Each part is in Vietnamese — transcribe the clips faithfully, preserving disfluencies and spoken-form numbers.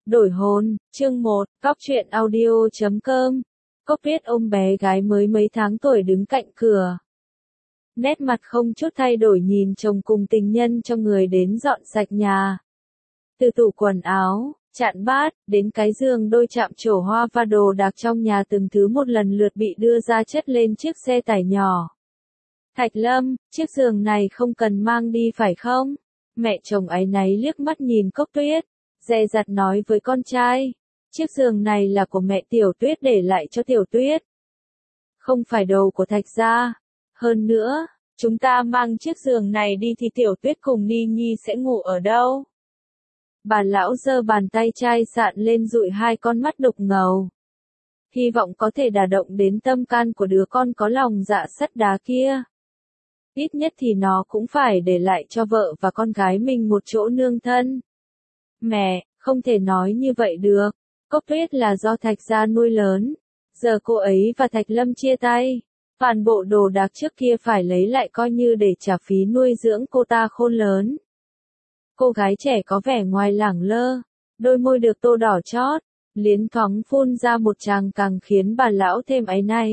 Đổi hôn, chương một, cóc truyện audio chấm com. Cốc Tuyết ôm bé gái mới mấy tháng tuổi đứng cạnh cửa. Nét mặt không chút thay đổi nhìn chồng cùng tình nhân cho người đến dọn sạch nhà. Từ tủ quần áo, chạn bát, đến cái giường đôi chạm trổ hoa và đồ đạc trong nhà từng thứ một lần lượt bị đưa ra chất lên chiếc xe tải nhỏ. Thạch Lâm, chiếc giường này không cần mang đi phải không? Mẹ chồng áy náy liếc mắt nhìn Cốc Tuyết, dè dặt nói với con trai. Chiếc giường này là của mẹ Tiểu Tuyết để lại cho Tiểu Tuyết. Không phải đồ của Thạch gia. Hơn nữa, chúng ta mang chiếc giường này đi thì Tiểu Tuyết cùng Ni Nhi sẽ ngủ ở đâu? Bà lão giơ bàn tay chai sạn lên dụi hai con mắt đục ngầu. Hy vọng có thể đả động đến tâm can của đứa con có lòng dạ sắt đá kia. Ít nhất thì nó cũng phải để lại cho vợ và con gái mình một chỗ nương thân. Mẹ, không thể nói như vậy được. Cốc Tuyết là do Thạch gia nuôi lớn. Giờ cô ấy và Thạch Lâm chia tay. Toàn bộ đồ đạc trước kia phải lấy lại coi như để trả phí nuôi dưỡng cô ta khôn lớn. Cô gái trẻ có vẻ ngoài lẳng lơ, đôi môi được tô đỏ chót, liến thoáng phun ra một tràng càng khiến bà lão thêm áy náy.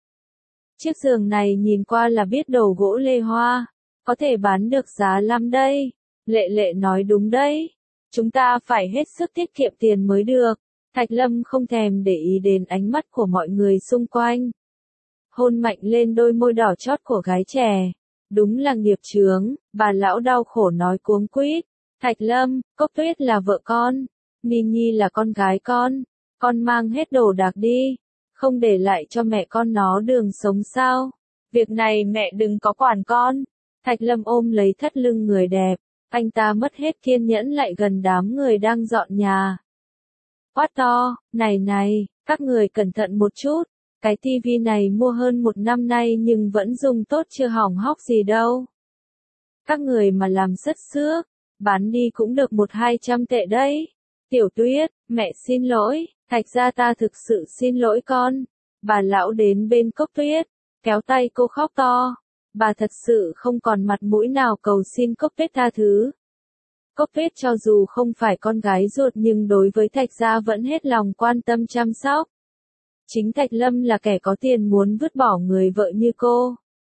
Chiếc giường này nhìn qua là biết đồ gỗ lê hoa, có thể bán được giá lắm đây. Lệ Lệ nói đúng đấy, chúng ta phải hết sức tiết kiệm tiền mới được. Thạch Lâm không thèm để ý đến ánh mắt của mọi người xung quanh. Hôn mạnh lên đôi môi đỏ chót của gái trẻ. Đúng là nghiệp chướng, bà lão đau khổ nói cuống quýt. Thạch Lâm, Cốc Tuyết là vợ con, Ni Nhi là con gái con, con mang hết đồ đạc đi, không để lại cho mẹ con nó đường sống sao? Việc này mẹ đừng có quản con. Thạch Lâm ôm lấy thắt lưng người đẹp, anh ta mất hết kiên nhẫn lại gần đám người đang dọn nhà. Quát to, này này, các người cẩn thận một chút, cái tivi này mua hơn một năm nay nhưng vẫn dùng tốt chưa hỏng hóc gì đâu. Các người mà làm sất xước, bán đi cũng được một hai trăm tệ đấy. Tiểu Tuyết, mẹ xin lỗi, Thạch gia ta thực sự xin lỗi con. Bà lão đến bên Cốc Tuyết, kéo tay cô khóc to. Bà thật sự không còn mặt mũi nào cầu xin Cốc Tuyết tha thứ. Cốc Tuyết cho dù không phải con gái ruột nhưng đối với Thạch gia vẫn hết lòng quan tâm chăm sóc. Chính Thạch Lâm là kẻ có tiền muốn vứt bỏ người vợ như cô.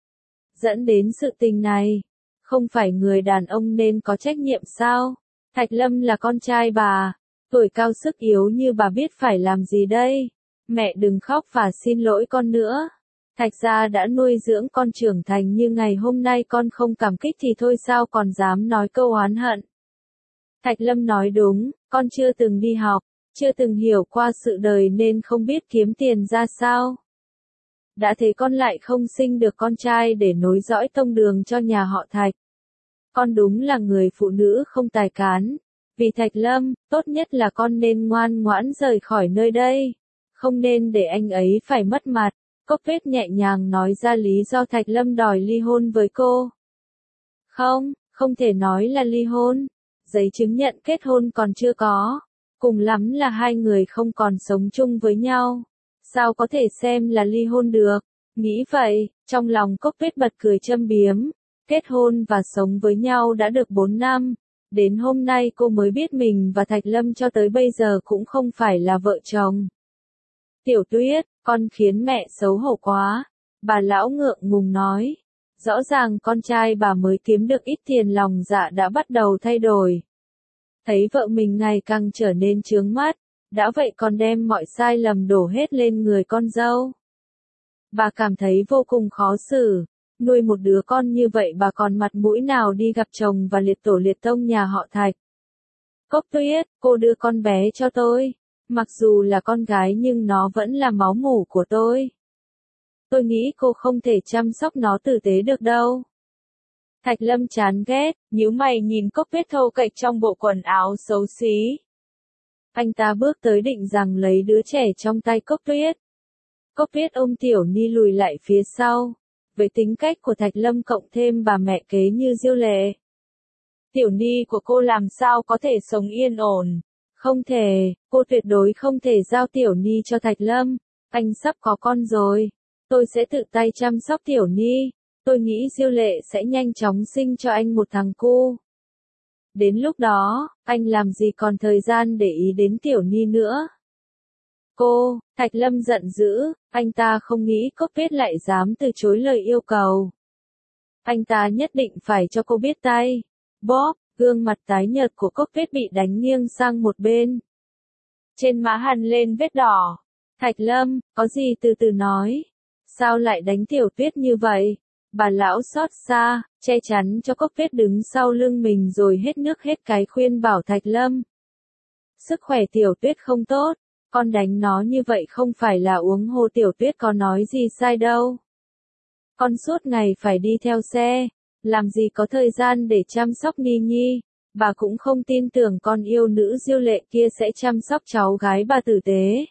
Dẫn đến sự tình này, không phải người đàn ông nên có trách nhiệm sao? Thạch Lâm là con trai bà, tuổi cao sức yếu như bà biết phải làm gì đây? Mẹ đừng khóc và xin lỗi con nữa. Thạch gia đã nuôi dưỡng con trưởng thành như ngày hôm nay con không cảm kích thì thôi sao còn dám nói câu oán hận. Thạch Lâm nói đúng, con chưa từng đi học, chưa từng hiểu qua sự đời nên không biết kiếm tiền ra sao. Đã thế con lại không sinh được con trai để nối dõi tông đường cho nhà họ Thạch. Con đúng là người phụ nữ không tài cán. Vì Thạch Lâm, tốt nhất là con nên ngoan ngoãn rời khỏi nơi đây. Không nên để anh ấy phải mất mặt. Cốc Tuyết nhẹ nhàng nói ra lý do Thạch Lâm đòi ly hôn với cô. Không, không thể nói là ly hôn. Giấy chứng nhận kết hôn còn chưa có. Cùng lắm là hai người không còn sống chung với nhau. Sao có thể xem là ly hôn được? Nghĩ vậy, trong lòng Cốc Tuyết bật cười châm biếm. Kết hôn và sống với nhau đã được bốn năm. Đến hôm nay cô mới biết mình và Thạch Lâm cho tới bây giờ cũng không phải là vợ chồng. Tiểu Tuyết, con khiến mẹ xấu hổ quá. Bà lão ngượng ngùng nói. Rõ ràng con trai bà mới kiếm được ít tiền lòng dạ đã bắt đầu thay đổi. Thấy vợ mình ngày càng trở nên chướng mắt. Đã vậy còn đem mọi sai lầm đổ hết lên người con dâu. Bà cảm thấy vô cùng khó xử. Nuôi một đứa con như vậy bà còn mặt mũi nào đi gặp chồng và liệt tổ liệt tông nhà họ Thạch. Cốc Tuyết, cô đưa con bé cho tôi. Mặc dù là con gái nhưng nó vẫn là máu mủ của tôi. Tôi nghĩ cô không thể chăm sóc nó tử tế được đâu. Thạch Lâm chán ghét, nhíu mày nhìn Cốc Tuyết thô kệch trong bộ quần áo xấu xí. Anh ta bước tới định rằng lấy đứa trẻ trong tay Cốc Tuyết. Cốc Tuyết ôm Tiểu Ni lùi lại phía sau. Với tính cách của Thạch Lâm cộng thêm bà mẹ kế như Diêu Lệ. Tiểu Ni của cô làm sao có thể sống yên ổn? Không thể, cô tuyệt đối không thể giao Tiểu Ni cho Thạch Lâm. Anh sắp có con rồi. Tôi sẽ tự tay chăm sóc Tiểu Ni. Tôi nghĩ Diêu Lệ sẽ nhanh chóng sinh cho anh một thằng cu. Đến lúc đó, anh làm gì còn thời gian để ý đến Tiểu Ni nữa. Cô, Thạch Lâm giận dữ, anh ta không nghĩ Cốc Tuyết lại dám từ chối lời yêu cầu. Anh ta nhất định phải cho cô biết tay. Bóp, gương mặt tái nhợt của Cốc Tuyết bị đánh nghiêng sang một bên. Trên má hằn lên vết đỏ. Thạch Lâm, có gì từ từ nói. Sao lại đánh Tiểu Tuyết như vậy? Bà lão xót xa, che chắn cho Cốc Tuyết đứng sau lưng mình rồi hết nước hết cái khuyên bảo Thạch Lâm. Sức khỏe Tiểu Tuyết không tốt, con đánh nó như vậy không phải là uống hồ. Tiểu Tuyết có nói gì sai đâu. Con suốt ngày phải đi theo xe, làm gì có thời gian để chăm sóc Ni Nhi, bà cũng không tin tưởng con yêu nữ Diêu Lệ kia sẽ chăm sóc cháu gái bà tử tế.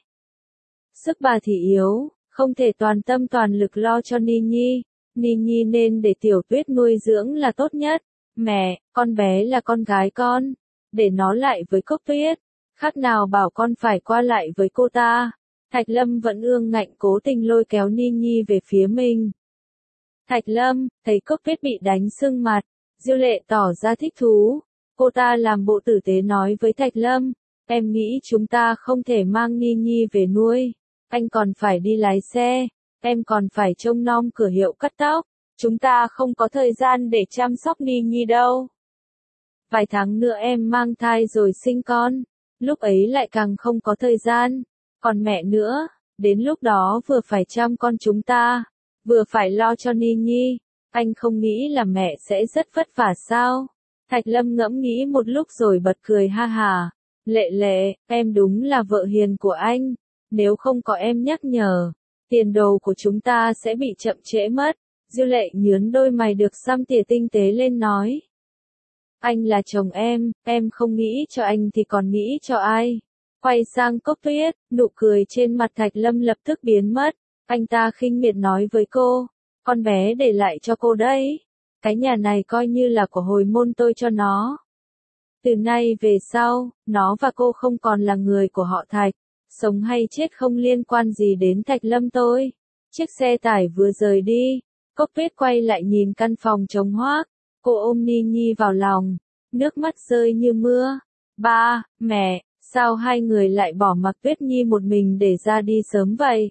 Sức bà thì yếu, không thể toàn tâm toàn lực lo cho Ni Nhi, Ni Nhi nên để Tiểu Tuyết nuôi dưỡng là tốt nhất. Mẹ, con bé là con gái con, để nó lại với Cốc Tuyết, khác nào bảo con phải qua lại với cô ta. Thạch Lâm vẫn ương ngạnh cố tình lôi kéo Ni Nhi về phía mình. Thạch Lâm, thấy Cốc Tuyết bị đánh sưng mặt, Diêu Lệ tỏ ra thích thú. Cô ta làm bộ tử tế nói với Thạch Lâm, em nghĩ chúng ta không thể mang Ni Nhi về nuôi. Anh còn phải đi lái xe, em còn phải trông nom cửa hiệu cắt tóc. Chúng ta không có thời gian để chăm sóc Ni Nhi đâu. Vài tháng nữa em mang thai rồi sinh con, lúc ấy lại càng không có thời gian. Còn mẹ nữa, đến lúc đó vừa phải chăm con chúng ta, vừa phải lo cho Ni Nhi, anh không nghĩ là mẹ sẽ rất vất vả sao? Thạch Lâm ngẫm nghĩ một lúc rồi bật cười ha hà. Lệ Lệ, em đúng là vợ hiền của anh, nếu không có em nhắc nhở, tiền đồ của chúng ta sẽ bị chậm trễ mất. Diêu Lệ nhướng đôi mày được xăm tỉa tinh tế lên nói. Anh là chồng em, em không nghĩ cho anh thì còn nghĩ cho ai? Quay sang Cốc Tuyết, nụ cười trên mặt Thạch Lâm lập tức biến mất. Anh ta khinh miệt nói với cô, con bé để lại cho cô đấy. Cái nhà này coi như là của hồi môn tôi cho nó. Từ nay về sau, nó và cô không còn là người của họ Thạch. Sống hay chết không liên quan gì đến Thạch Lâm tôi. Chiếc xe tải vừa rời đi, Cốc Tuyết quay lại nhìn căn phòng trống hoác. Cô ôm Ni Nhi vào lòng, nước mắt rơi như mưa. Ba, mẹ, sao hai người lại bỏ mặc Tuyết Nhi một mình để ra đi sớm vậy?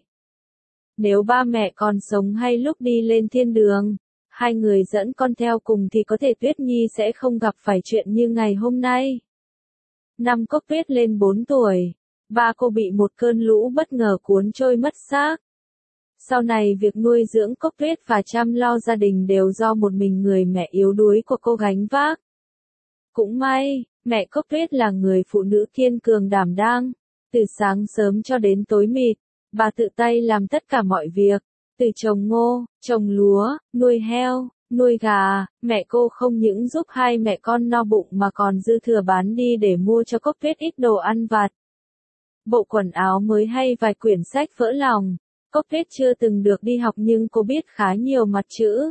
Nếu ba mẹ còn sống hay lúc đi lên thiên đường, hai người dẫn con theo cùng thì có thể Tuyết Nhi sẽ không gặp phải chuyện như ngày hôm nay. Năm Cốc Tuyết lên bốn tuổi, ba cô bị một cơn lũ bất ngờ cuốn trôi mất xác. Sau này việc nuôi dưỡng Cốc Tuyết và chăm lo gia đình đều do một mình người mẹ yếu đuối của cô gánh vác. Cũng may, mẹ Cốc Tuyết là người phụ nữ kiên cường đảm đang, từ sáng sớm cho đến tối mịt, bà tự tay làm tất cả mọi việc, từ trồng ngô, trồng lúa, nuôi heo, nuôi gà, mẹ cô không những giúp hai mẹ con no bụng mà còn dư thừa bán đi để mua cho Cốc Tuyết ít đồ ăn vặt. Bộ quần áo mới hay vài quyển sách vỡ lòng. Cốc Tuyết chưa từng được đi học nhưng cô biết khá nhiều mặt chữ.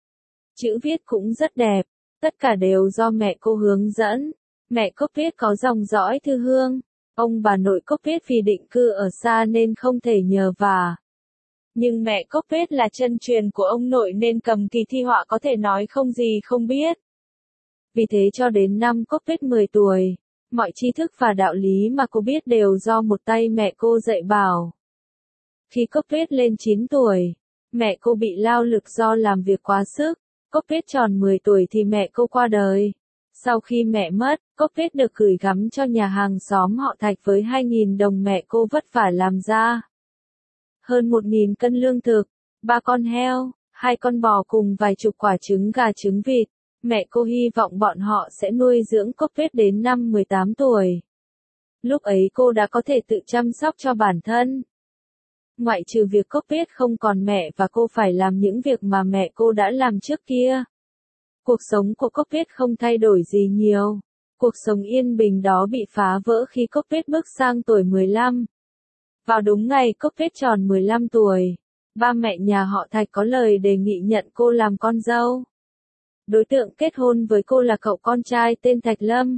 Chữ viết cũng rất đẹp, tất cả đều do mẹ cô hướng dẫn. Mẹ Cốc Tuyết có dòng dõi Thư Hương, ông bà nội Cốc Tuyết vì định cư ở xa nên không thể nhờ vả. Nhưng mẹ Cốc Tuyết là chân truyền của ông nội nên cầm kỳ thi họa có thể nói không gì không biết. Vì thế cho đến năm Cốc Tuyết mười tuổi, mọi tri thức và đạo lý mà cô biết đều do một tay mẹ cô dạy bảo. Khi Cốc Tuyết lên chín tuổi, mẹ cô bị lao lực do làm việc quá sức. Cốc Tuyết tròn mười tuổi thì mẹ cô qua đời. Sau khi mẹ mất, Cốc Tuyết được gửi gắm cho nhà hàng xóm họ Thạch với hai nghìn đồng mẹ cô vất vả làm ra. Hơn một nghìn cân lương thực, ba con heo, hai con bò cùng vài chục quả trứng gà trứng vịt. Mẹ cô hy vọng bọn họ sẽ nuôi dưỡng Cốc Tuyết đến năm mười tám tuổi. Lúc ấy cô đã có thể tự chăm sóc cho bản thân. Ngoại trừ việc Cốc Tuyết không còn mẹ và cô phải làm những việc mà mẹ cô đã làm trước kia. Cuộc sống của Cốc Tuyết không thay đổi gì nhiều. Cuộc sống yên bình đó bị phá vỡ khi Cốc Tuyết bước sang tuổi mười lăm. Vào đúng ngày Cốc Tuyết tròn mười lăm tuổi, ba mẹ nhà họ Thạch có lời đề nghị nhận cô làm con dâu. Đối tượng kết hôn với cô là cậu con trai tên Thạch Lâm.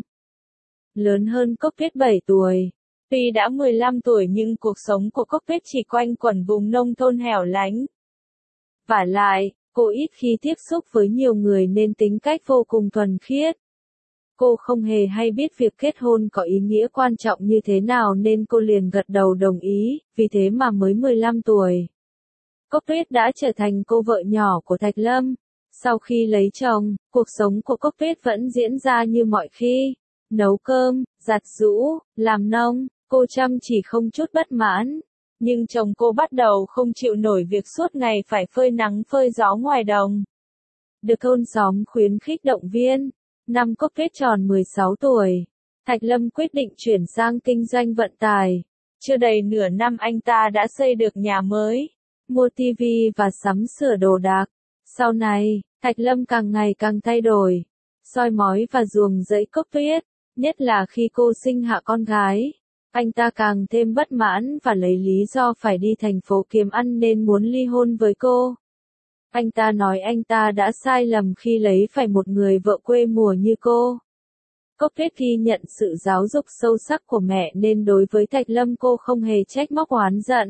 Lớn hơn Cốc Tuyết bảy tuổi. Tuy đã mười lăm tuổi nhưng cuộc sống của Cốc Tuyết chỉ quanh quẩn vùng nông thôn hẻo lánh. Vả lại, cô ít khi tiếp xúc với nhiều người nên tính cách vô cùng thuần khiết. Cô không hề hay biết việc kết hôn có ý nghĩa quan trọng như thế nào nên cô liền gật đầu đồng ý, vì thế mà mới mười lăm tuổi. Cốc Tuyết đã trở thành cô vợ nhỏ của Thạch Lâm. Sau khi lấy chồng, cuộc sống của Cốc Tuyết vẫn diễn ra như mọi khi. Nấu cơm, giặt giũ, làm nông, cô chăm chỉ không chút bất mãn. Nhưng chồng cô bắt đầu không chịu nổi việc suốt ngày phải phơi nắng phơi gió ngoài đồng. Được thôn xóm khuyến khích động viên. Năm Cốc Tuyết tròn mười sáu tuổi, Thạch Lâm quyết định chuyển sang kinh doanh vận tải. Chưa đầy nửa năm anh ta đã xây được nhà mới, mua tivi và sắm sửa đồ đạc. Sau này, Thạch Lâm càng ngày càng thay đổi, soi mói và ruồng rẫy Cốc Tuyết, nhất là khi cô sinh hạ con gái. Anh ta càng thêm bất mãn và lấy lý do phải đi thành phố kiếm ăn nên muốn ly hôn với cô. Anh ta nói anh ta đã sai lầm khi lấy phải một người vợ quê mùa như cô. Cốc Tuyết ghi nhận sự giáo dục sâu sắc của mẹ nên đối với Thạch Lâm cô không hề trách móc oán giận.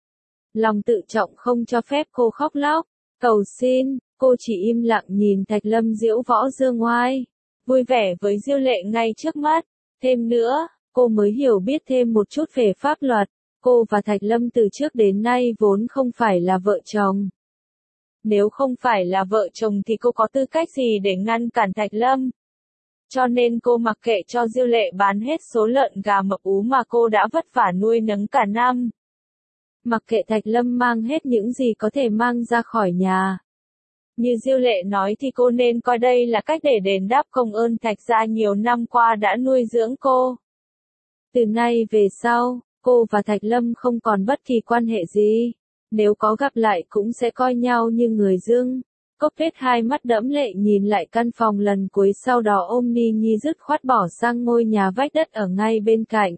Lòng tự trọng không cho phép cô khóc lóc, cầu xin, cô chỉ im lặng nhìn Thạch Lâm diễu võ dương oai, vui vẻ với Diêu Lệ ngay trước mắt. Thêm nữa, cô mới hiểu biết thêm một chút về pháp luật. Cô và Thạch Lâm từ trước đến nay vốn không phải là vợ chồng. Nếu không phải là vợ chồng thì cô có tư cách gì để ngăn cản Thạch Lâm? Cho nên cô mặc kệ cho Diêu Lệ bán hết số lợn gà mập ú mà cô đã vất vả nuôi nấng cả năm. Mặc kệ Thạch Lâm mang hết những gì có thể mang ra khỏi nhà. Như Diêu Lệ nói thì cô nên coi đây là cách để đền đáp công ơn Thạch gia nhiều năm qua đã nuôi dưỡng cô. Từ nay về sau, cô và Thạch Lâm không còn bất kỳ quan hệ gì. Nếu có gặp lại cũng sẽ coi nhau như người dưng. Cốc Tuyết hai mắt đẫm lệ nhìn lại căn phòng lần cuối sau đó ôm Ni Nhi dứt khoát bỏ sang ngôi nhà vách đất ở ngay bên cạnh.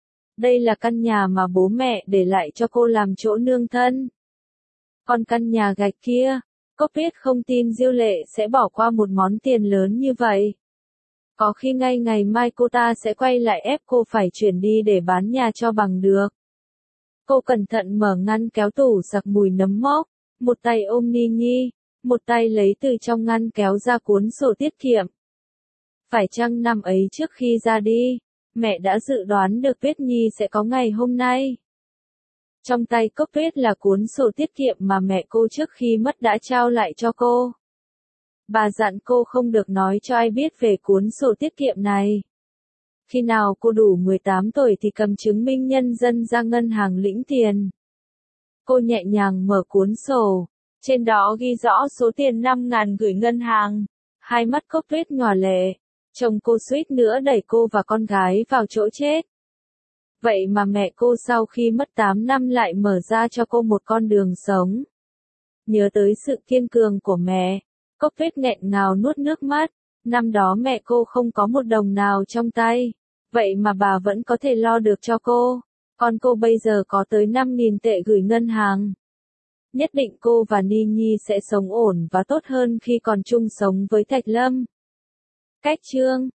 Đây là căn nhà mà bố mẹ để lại cho cô làm chỗ nương thân. Còn căn nhà gạch kia, Cốc Tuyết không tin Diêu Lệ sẽ bỏ qua một món tiền lớn như vậy. Có khi ngay ngày mai cô ta sẽ quay lại ép cô phải chuyển đi để bán nhà cho bằng được. Cô cẩn thận mở ngăn kéo tủ sặc mùi nấm mốc, một tay ôm Ni Nhi, một tay lấy từ trong ngăn kéo ra cuốn sổ tiết kiệm. Phải chăng năm ấy trước khi ra đi, mẹ đã dự đoán được Tuyết Nhi sẽ có ngày hôm nay? Trong tay Cốc Tuyết là cuốn sổ tiết kiệm mà mẹ cô trước khi mất đã trao lại cho cô. Bà dặn cô không được nói cho ai biết về cuốn sổ tiết kiệm này. Khi nào cô đủ mười tám tuổi thì cầm chứng minh nhân dân ra ngân hàng lĩnh tiền. Cô nhẹ nhàng mở cuốn sổ, trên đó ghi rõ số tiền năm ngàn gửi ngân hàng. Hai mắt Cốc Tuyết nhòa lệ, chồng cô suýt nữa đẩy cô và con gái vào chỗ chết. Vậy mà mẹ cô sau khi mất tám năm lại mở ra cho cô một con đường sống. Nhớ tới sự kiên cường của mẹ, Cốc Tuyết nghẹn ngào nuốt nước mắt. Năm đó mẹ cô không có một đồng nào trong tay, vậy mà bà vẫn có thể lo được cho cô. Còn cô bây giờ có tới năm nghìn tệ gửi ngân hàng. Nhất định cô và Ni Nhi sẽ sống ổn và tốt hơn khi còn chung sống với Thạch Lâm. Cách chương